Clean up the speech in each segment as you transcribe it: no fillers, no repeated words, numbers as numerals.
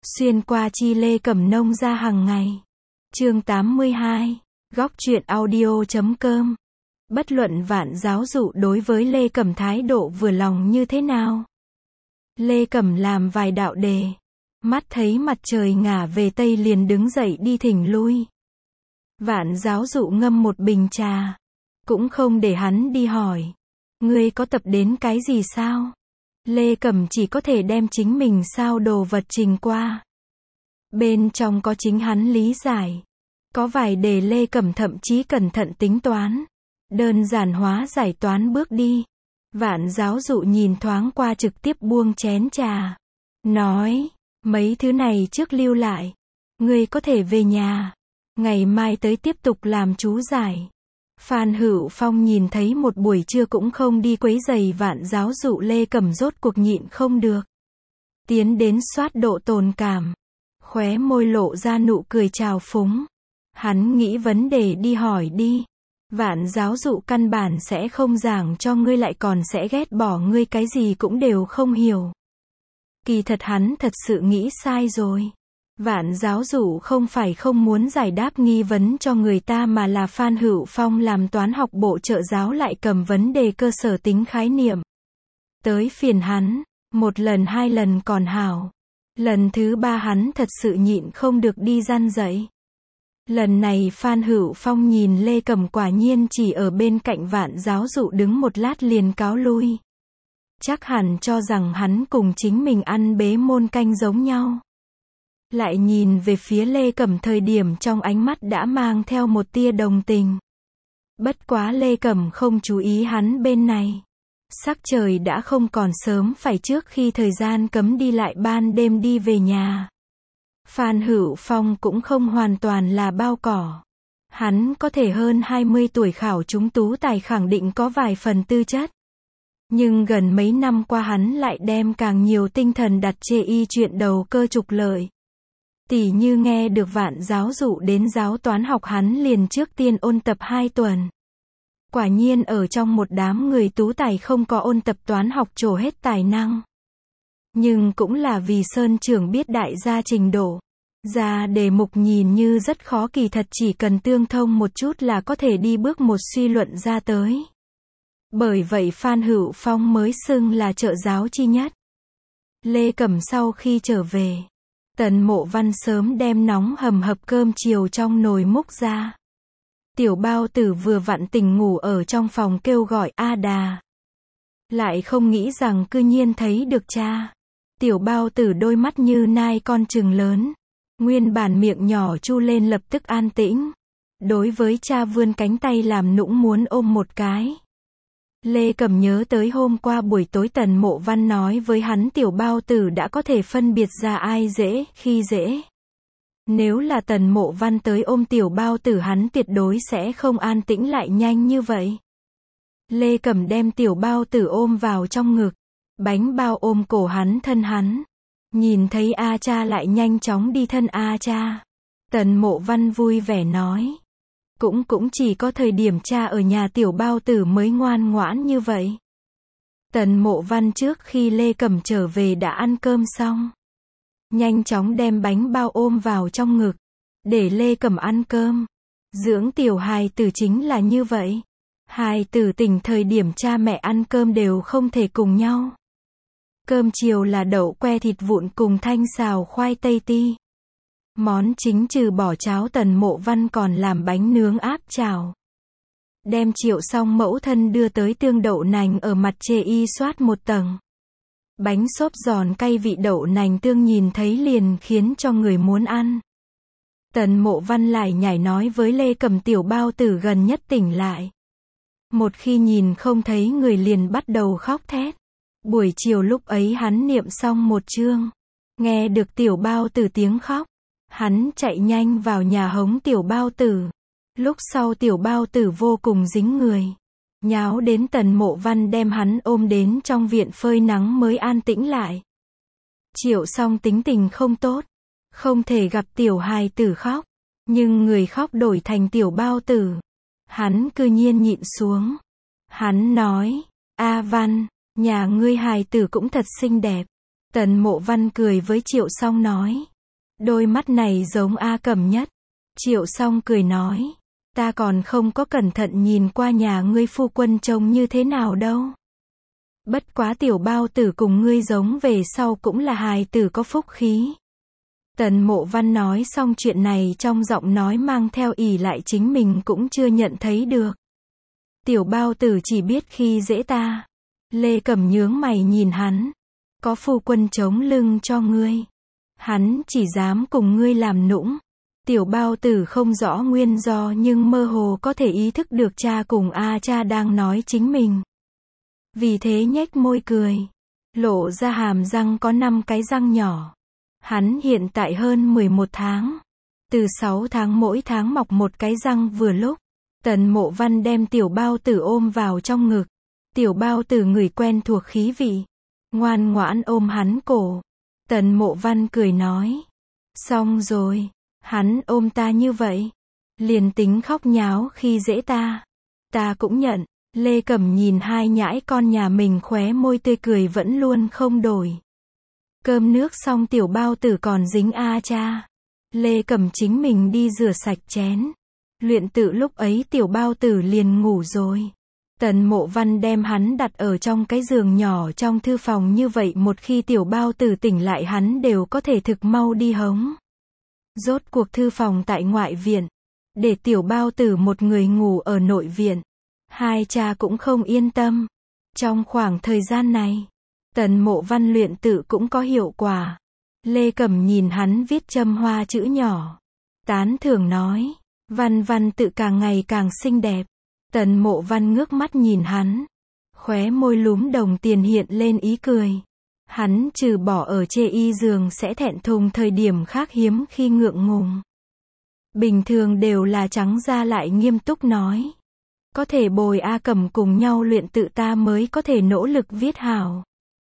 Xuyên qua chi Lê Cẩm nông ra hàng ngày. Chương 82. Góc truyện audio.com. Bất luận Vạn giáo dụ đối với Lê Cẩm thái độ vừa lòng như thế nào. Lê Cẩm làm vài đạo đề. Mắt thấy mặt trời ngả về tây liền đứng dậy đi thỉnh lui. Vạn giáo dụ ngâm một bình trà. Cũng không để hắn đi hỏi. Ngươi có tập đến cái gì sao? Lê Cẩm chỉ có thể đem chính mình sao đồ vật trình qua. Bên trong có chính hắn lý giải. Có vài đề Lê Cẩm thậm chí cẩn thận tính toán. Đơn giản hóa giải toán bước đi. Vạn giáo dụ nhìn thoáng qua trực tiếp buông chén trà. Nói, mấy thứ này trước lưu lại. Ngươi có thể về nhà. Ngày mai tới tiếp tục làm chú giải. Phan Hữu Phong nhìn thấy một buổi trưa cũng không đi quấy giày Vạn giáo dụ, Lê Cẩm rốt cuộc nhịn không được. Tiến đến soát độ tồn cảm. Khóe môi lộ ra nụ cười trào phúng. Hắn nghĩ vấn đề đi hỏi đi. Vạn giáo dụ căn bản sẽ không giảng cho ngươi, lại còn sẽ ghét bỏ ngươi, cái gì cũng đều không hiểu. Kỳ thật hắn thật sự nghĩ sai rồi. Vạn giáo dụ không phải không muốn giải đáp nghi vấn cho người ta, mà là Phan Hữu Phong làm toán học bộ trợ giáo lại cầm vấn đề cơ sở tính khái niệm tới phiền hắn. Một lần hai lần còn hảo. Lần thứ ba hắn thật sự nhịn không được đi răn dậy. Lần này Phan Hữu Phong nhìn Lê Cẩm quả nhiên chỉ ở bên cạnh Vạn giáo dụ đứng một lát liền cáo lui. Chắc hẳn cho rằng hắn cùng chính mình ăn bế môn canh giống nhau. Lại nhìn về phía Lê Cẩm thời điểm trong ánh mắt đã mang theo một tia đồng tình. Bất quá Lê Cẩm không chú ý hắn bên này. Sắc trời đã không còn sớm, phải trước khi thời gian cấm đi lại ban đêm đi về nhà. Phan Hữu Phong cũng không hoàn toàn là bao cỏ. Hắn có thể hơn 20 tuổi khảo trúng tú tài, khẳng định có vài phần tư chất. Nhưng gần mấy năm qua hắn lại đem càng nhiều tinh thần đặt chê y chuyện đầu cơ trục lợi. Tỉ như nghe được Vạn giáo dụ đến giáo toán học, hắn liền trước tiên ôn tập 2 tuần. Quả nhiên ở trong một đám người tú tài không có ôn tập toán học trổ hết tài năng. Nhưng cũng là vì Sơn trưởng biết đại gia trình độ. Ra đề mục nhìn như rất khó, kỳ thật chỉ cần tương thông một chút là có thể đi bước một suy luận ra tới. Bởi vậy Phan Hữu Phong mới xưng là trợ giáo chi nhất. Lê Cẩm sau khi trở về, Tần Mộ Văn sớm đem nóng hầm hập cơm chiều trong nồi múc ra. Tiểu Bao Tử vừa vặn tỉnh ngủ ở trong phòng kêu gọi A Đà. Lại không nghĩ rằng cư nhiên thấy được cha. Tiểu Bao Tử đôi mắt như nai con trừng lớn. Nguyên bản miệng nhỏ chu lên lập tức an tĩnh. Đối với cha vươn cánh tay làm nũng muốn ôm một cái. Lê Cẩm nhớ tới hôm qua buổi tối Tần Mộ Văn nói với hắn Tiểu Bao Tử đã có thể phân biệt ra ai dễ khi dễ. Nếu là Tần Mộ Văn tới ôm Tiểu Bao Tử, hắn tuyệt đối sẽ không an tĩnh lại nhanh như vậy. Lê Cẩm đem Tiểu Bao Tử ôm vào trong ngực. Bánh bao ôm cổ hắn thân hắn. Nhìn thấy A cha lại nhanh chóng đi thân A cha. Tần Mộ Văn vui vẻ nói. Cũng chỉ có thời điểm cha ở nhà Tiểu Bao Tử mới ngoan ngoãn như vậy. Tần Mộ Văn trước khi Lê Cẩm trở về đã ăn cơm xong. Nhanh chóng đem bánh bao ôm vào trong ngực. Để Lê Cẩm ăn cơm. Dưỡng tiểu hài tử chính là như vậy. Hài tử tỉnh thời điểm cha mẹ ăn cơm đều không thể cùng nhau. Cơm chiều là đậu que thịt vụn cùng thanh xào khoai tây ti. Món chính trừ bỏ cháo, Tần Mộ Văn còn làm bánh nướng áp chảo. Đem Triệu Song mẫu thân đưa tới tương đậu nành ở mặt chê y soát một tầng. Bánh xốp giòn cay vị đậu nành tương nhìn thấy liền khiến cho người muốn ăn. Tần Mộ Văn lại nhảy nói với Lê Cẩm Tiểu Bao Tử gần nhất tỉnh lại. Một khi nhìn không thấy người liền bắt đầu khóc thét. Buổi chiều lúc ấy hắn niệm xong một chương. Nghe được Tiểu Bao Tử tiếng khóc. Hắn chạy nhanh vào nhà hống Tiểu Bao Tử. Lúc sau Tiểu Bao Tử vô cùng dính người. Nháo đến Tần Mộ Văn đem hắn ôm đến trong viện phơi nắng mới an tĩnh lại. Triệu Song tính tình không tốt. Không thể gặp tiểu hài tử khóc. Nhưng người khóc đổi thành Tiểu Bao Tử. Hắn cư nhiên nhịn xuống. Hắn nói, A Văn, nhà ngươi hài tử cũng thật xinh đẹp. Tần Mộ Văn cười với Triệu Song nói, Đôi mắt này giống A Cẩm nhất. Triệu Song cười nói, ta còn không có cẩn thận nhìn qua nhà ngươi phu quân trông như thế nào đâu. Bất quá tiểu bao tử cùng ngươi giống về sau cũng là hài tử có phúc khí. Tần Mộ Văn nói xong chuyện này trong giọng nói mang theo ỷ lại chính mình cũng chưa nhận thấy được. Tiểu bao tử chỉ biết khi dễ ta. Lê Cẩm nhướng mày nhìn hắn. Có phu quân chống lưng cho ngươi. Hắn chỉ dám cùng ngươi làm nũng. Tiểu bao tử không rõ nguyên do nhưng mơ hồ có thể ý thức được cha cùng cha đang nói chính mình. Vì thế nhếch môi cười. Lộ ra hàm răng có 5 cái răng nhỏ. Hắn hiện tại hơn 11 tháng. Từ 6 tháng mỗi tháng mọc một cái răng vừa lúc. Tần Mộ Văn đem tiểu bao tử ôm vào trong ngực. Tiểu bao tử ngửi quen thuộc khí vị. Ngoan ngoãn ôm hắn cổ. Tần Mộ Văn cười nói. Xong rồi. Hắn ôm ta như vậy. Liền tính khóc nháo khi dễ ta. Ta cũng nhận. Lê Cẩm nhìn hai nhãi con nhà mình khóe môi tươi cười vẫn luôn không đổi. Cơm nước xong tiểu bao tử còn dính cha. Lê Cẩm chính mình đi rửa sạch chén. Luyện tự lúc ấy tiểu bao tử liền ngủ rồi. Tần Mộ Văn đem hắn đặt ở trong cái giường nhỏ trong thư phòng như vậy một khi tiểu bao tử tỉnh lại hắn đều có thể thực mau đi hống. Rốt cuộc thư phòng tại ngoại viện. Để tiểu bao tử một người ngủ ở nội viện. Hai cha cũng không yên tâm. Trong khoảng thời gian này, Tần Mộ Văn luyện tự cũng có hiệu quả. Lê Cẩm nhìn hắn viết châm hoa chữ nhỏ. Tán thưởng nói, Văn Văn tự càng ngày càng xinh đẹp. Tần Mộ Văn ngước mắt nhìn hắn. Khóe môi lúm đồng tiền hiện lên ý cười. Hắn trừ bỏ ở chê y giường sẽ thẹn thùng thời điểm khác hiếm khi ngượng ngùng. Bình thường đều là trắng ra lại nghiêm túc nói. Có thể bồi A Cẩm cùng nhau luyện tự ta mới có thể nỗ lực viết hảo.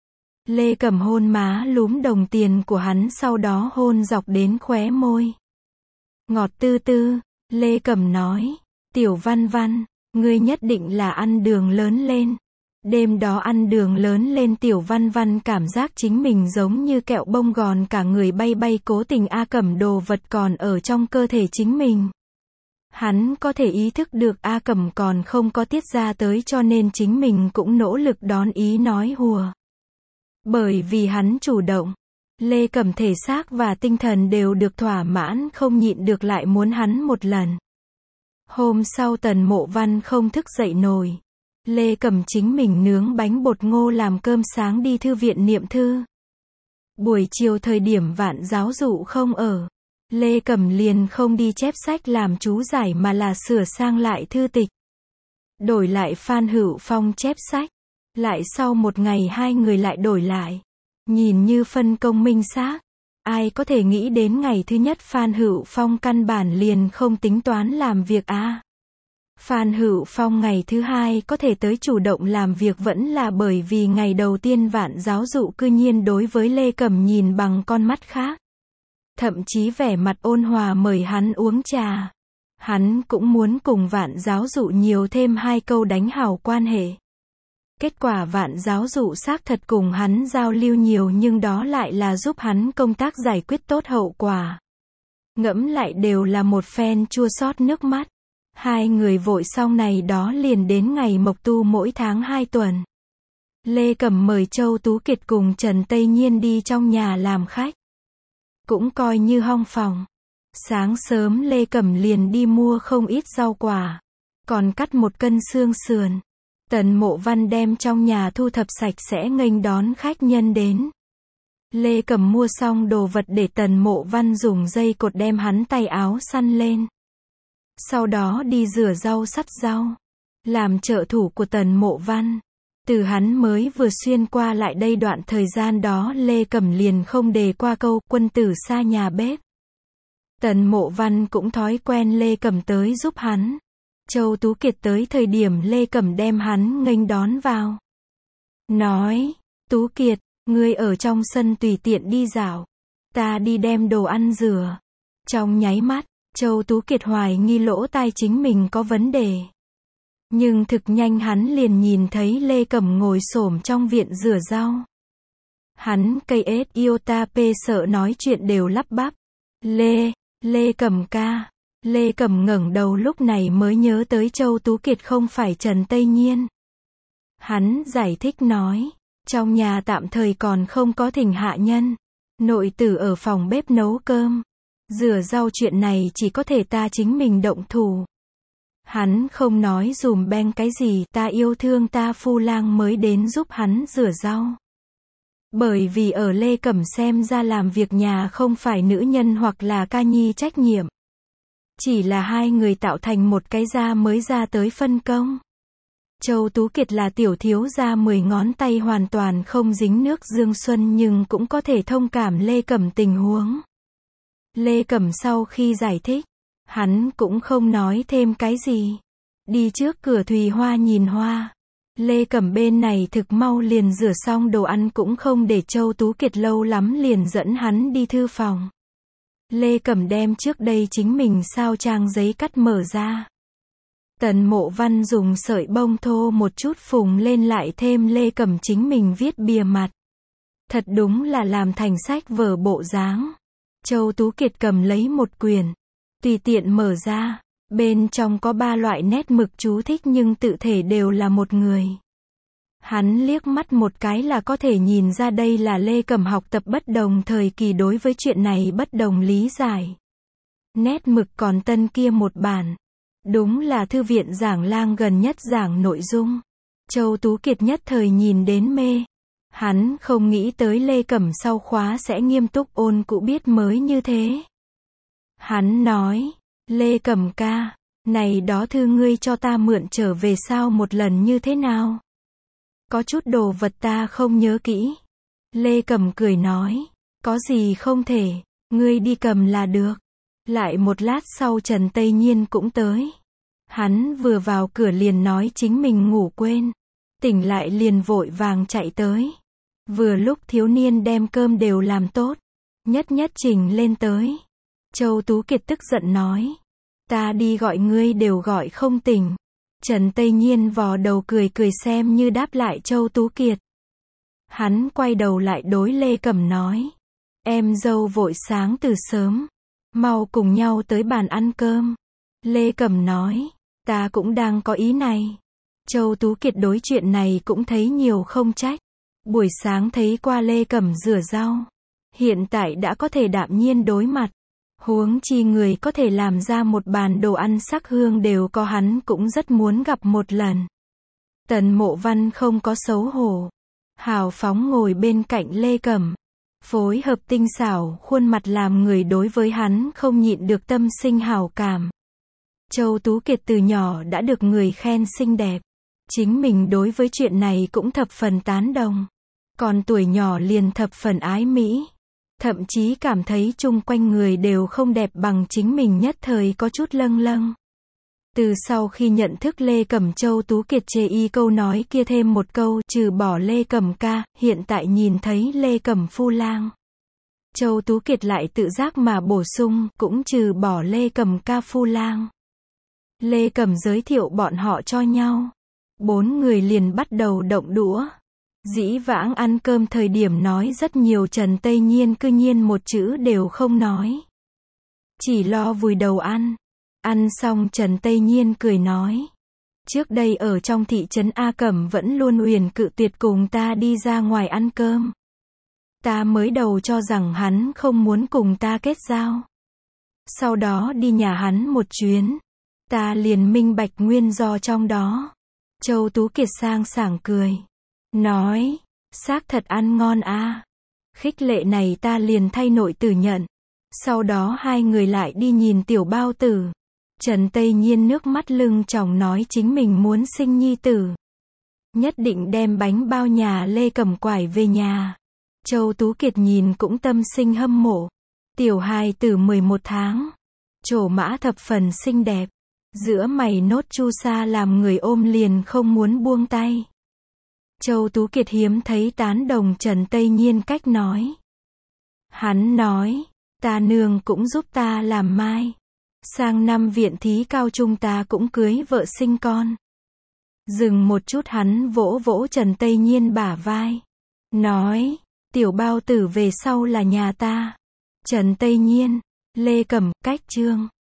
Lê Cẩm hôn má lúm đồng tiền của hắn sau đó hôn dọc đến khóe môi. Ngọt tư tư, Lê Cẩm nói, tiểu Văn Văn, ngươi nhất định là ăn đường lớn lên. Đêm đó ăn đường lớn lên tiểu Văn Văn cảm giác chính mình giống như kẹo bông gòn cả người bay bay cố tình A Cẩm đồ vật còn ở trong cơ thể chính mình. Hắn có thể ý thức được A Cẩm còn không có tiết ra tới cho nên chính mình cũng nỗ lực đón ý nói hùa. Bởi vì hắn chủ động, Lê Cẩm thể xác và tinh thần đều được thỏa mãn không nhịn được lại muốn hắn một lần. Hôm sau Tần Mộ Văn không thức dậy nổi. Lê Cẩm chính mình nướng bánh bột ngô làm cơm sáng đi thư viện niệm thư. Buổi chiều thời điểm Vạn giáo dụ không ở. Lê Cẩm liền không đi chép sách làm chú giải mà là sửa sang lại thư tịch. Đổi lại Phan Hữu Phong chép sách. Lại sau một ngày hai người lại đổi lại. Nhìn như phân công minh xác. Ai có thể nghĩ đến ngày thứ nhất Phan Hữu Phong căn bản liền không tính toán làm việc Phan Hữu Phong ngày thứ hai có thể tới chủ động làm việc vẫn là bởi vì ngày đầu tiên Vạn giáo dụ cư nhiên đối với Lê Cẩm nhìn bằng con mắt khác. Thậm chí vẻ mặt ôn hòa mời hắn uống trà. Hắn cũng muốn cùng Vạn giáo dụ nhiều thêm 2 câu đánh hảo quan hệ. Kết quả Vạn giáo dụ xác thật cùng hắn giao lưu nhiều nhưng đó lại là giúp hắn công tác giải quyết tốt hậu quả. Ngẫm lại đều là một phen chua xót nước mắt. Hai người vội xong này đó liền đến ngày Mộc Tu mỗi tháng 2 tuần. Lê Cẩm mời Châu Tú Kiệt cùng Trần Tây Nhiên đi trong nhà làm khách. Cũng coi như hong phòng. Sáng sớm Lê Cẩm liền đi mua không ít rau quả. Còn cắt 1 cân xương sườn. Tần Mộ Văn đem trong nhà thu thập sạch sẽ nghênh đón khách nhân đến. Lê Cẩm mua xong đồ vật để Tần Mộ Văn dùng dây cột đem hắn tay áo săn lên. Sau đó đi rửa rau sắt rau. Làm trợ thủ của Tần Mộ Văn. Từ hắn mới vừa xuyên qua lại đây đoạn thời gian đó Lê Cẩm liền không đề qua câu quân tử xa nhà bếp. Tần Mộ Văn cũng thói quen Lê Cẩm tới giúp hắn. Châu Tú Kiệt tới thời điểm Lê Cẩm đem hắn nghênh đón vào. Nói, Tú Kiệt, ngươi ở trong sân tùy tiện đi dạo. Ta đi đem đồ ăn rửa. Trong nháy mắt, Châu Tú Kiệt hoài nghi lỗ tai chính mình có vấn đề. Nhưng thực nhanh hắn liền nhìn thấy Lê Cẩm ngồi xổm trong viện rửa rau. Hắn cây ết iota p sợ nói chuyện đều lắp bắp. Lê Cẩm ca. Lê Cẩm ngẩng đầu lúc này mới nhớ tới Châu Tú Kiệt không phải Trần Tây Nhiên. Hắn giải thích nói, trong nhà tạm thời còn không có thỉnh hạ nhân. Nội tử ở phòng bếp nấu cơm, rửa rau, chuyện này chỉ có thể ta chính mình động thủ. Hắn không nói dùm beng cái gì, ta yêu thương ta phu lang mới đến giúp hắn rửa rau. Bởi vì ở Lê Cẩm xem ra làm việc nhà không phải nữ nhân hoặc là ca nhi trách nhiệm. Chỉ là hai người tạo thành một cái gia mới ra tới phân công. Châu Tú Kiệt là tiểu thiếu gia 10 ngón tay hoàn toàn không dính nước dương xuân nhưng cũng có thể thông cảm Lê Cẩm tình huống. Lê Cẩm sau khi giải thích, hắn cũng không nói thêm cái gì. Đi trước cửa Thùy Hoa nhìn hoa. Lê Cẩm bên này thực mau liền rửa xong đồ ăn cũng không để Châu Tú Kiệt lâu lắm liền dẫn hắn đi thư phòng. Lê Cẩm đem trước đây chính mình sao trang giấy cắt mở ra. Tần Mộ Văn dùng sợi bông thô một chút phùng lên lại thêm Lê Cẩm chính mình viết bìa mặt. Thật đúng là làm thành sách vở bộ dáng. Châu Tú Kiệt cầm lấy một quyển, tùy tiện mở ra, bên trong có 3 loại nét mực chú thích nhưng tự thể đều là một người. Hắn liếc mắt một cái là có thể nhìn ra đây là Lê Cẩm học tập bất đồng thời kỳ đối với chuyện này bất đồng lý giải. Nét mực còn tân kia một bản. Đúng là thư viện giảng lang gần nhất giảng nội dung. Châu Tú Kiệt nhất thời nhìn đến mê. Hắn không nghĩ tới Lê Cẩm sau khóa sẽ nghiêm túc ôn cũ biết mới như thế. Hắn nói, Lê Cẩm ca, này đó thư ngươi cho ta mượn trở về sao một lần như thế nào? Có chút đồ vật ta không nhớ kỹ. Lê Cẩm cười nói, có gì không thể, ngươi đi cầm là được. Lại một lát sau Trần Tây Nhiên cũng tới. Hắn vừa vào cửa liền nói chính mình ngủ quên. Tỉnh lại liền vội vàng chạy tới. Vừa lúc thiếu niên đem cơm đều làm tốt. Nhất trình lên tới. Châu Tú Kiệt tức giận nói. Ta đi gọi ngươi đều gọi không tỉnh. Trần Tây Nhiên vò đầu cười xem như đáp lại Châu Tú Kiệt. Hắn quay đầu lại đối Lê Cẩm nói. Em dâu vội sáng từ sớm. Mau cùng nhau tới bàn ăn cơm. Lê Cẩm nói. Ta cũng đang có ý này. Châu Tú Kiệt đối chuyện này cũng thấy nhiều không trách. Buổi sáng thấy qua Lê Cẩm rửa rau. Hiện tại đã có thể đạm nhiên đối mặt. Huống chi người có thể làm ra một bàn đồ ăn sắc hương đều có hắn cũng rất muốn gặp một lần. Tần Mộ Văn không có xấu hổ. Hào phóng ngồi bên cạnh Lê Cẩm. Phối hợp tinh xảo, khuôn mặt làm người đối với hắn không nhịn được tâm sinh hảo cảm. Châu Tú Kiệt từ nhỏ đã được người khen xinh đẹp. Chính mình đối với chuyện này cũng thập phần tán đồng. Còn tuổi nhỏ liền thập phần ái mỹ. Thậm chí cảm thấy chung quanh người đều không đẹp bằng chính mình nhất thời có chút lâng lâng. Từ sau khi nhận thức Lê Cẩm Châu Tú Kiệt chê y câu nói kia thêm một câu trừ bỏ Lê Cẩm ca, hiện tại nhìn thấy Lê Cẩm phu lang. Châu Tú Kiệt lại tự giác mà bổ sung, cũng trừ bỏ Lê Cẩm ca phu lang. Lê Cẩm giới thiệu bọn họ cho nhau. 4 người liền bắt đầu động đũa. Dĩ vãng ăn cơm thời điểm nói rất nhiều Trần Tây Nhiên cư nhiên một chữ đều không nói. Chỉ lo vùi đầu ăn. Ăn xong Trần Tây Nhiên cười nói. Trước đây ở trong thị trấn A Cẩm vẫn luôn uyển cự tuyệt cùng ta đi ra ngoài ăn cơm. Ta mới đầu cho rằng hắn không muốn cùng ta kết giao. Sau đó đi nhà hắn một chuyến. Ta liền minh bạch nguyên do trong đó. Châu Tú Kiệt sang sảng cười. Nói, xác thật ăn ngon a. Khích lệ này ta liền thay nội tử nhận. Sau đó hai người lại đi nhìn tiểu bao tử. Trần Tây Nhiên nước mắt lưng tròng nói chính mình muốn sinh nhi tử. Nhất định đem bánh bao nhà Lê Cẩm quải về nhà. Châu Tú Kiệt nhìn cũng tâm sinh hâm mộ. Tiểu hài tử 11 tháng. Trổ mã thập phần xinh đẹp. Giữa mày nốt chu sa làm người ôm liền không muốn buông tay. Châu Tú Kiệt hiếm thấy tán đồng Trần Tây Nhiên cách nói. Hắn nói, ta nương cũng giúp ta làm mai. Sang năm viện thí cao trung ta cũng cưới vợ sinh con. Dừng một chút hắn vỗ vỗ Trần Tây Nhiên bả vai. Nói, tiểu bao tử về sau là nhà ta. Trần Tây Nhiên, Lê Cẩm, cách chương